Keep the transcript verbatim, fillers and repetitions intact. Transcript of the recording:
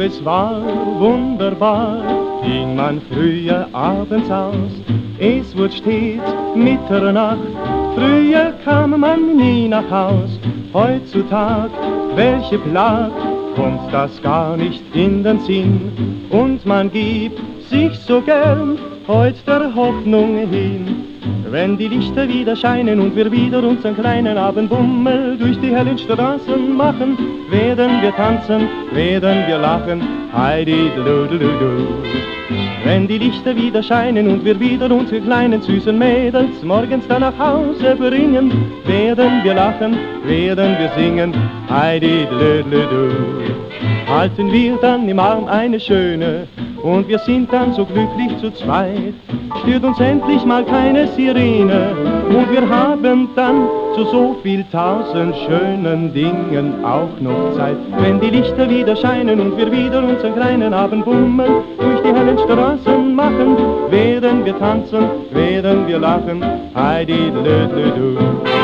es war wunderbar, ging man früher abends aus. Es wurde stets Mitternacht, früher kam man nie nach Haus. Heutzutage, welche Plag, kommt das gar nicht in den Sinn. Und man gibt sich so gern heut der Hoffnung hin. Wenn die Lichter wieder scheinen und wir wieder unseren kleinen Abendbummel durch die hellen Straßen machen, werden wir tanzen, werden wir lachen, heidi du du du du. Wenn die Lichter wieder scheinen und wir wieder unsere kleinen süßen Mädels morgens dann nach Hause bringen, werden wir lachen, werden wir singen, heidi du du du. Halten wir dann im Arm eine schöne und wir sind dann so glücklich zu zweit. Stört uns endlich mal keine Sirene und wir haben dann zu so viel tausend schönen Dingen auch noch Zeit. Wenn die Lichter wieder scheinen und wir wieder unseren kleinen Abendbummel durch die hellen Straßen machen, werden wir tanzen, werden wir lachen, heidi du du du.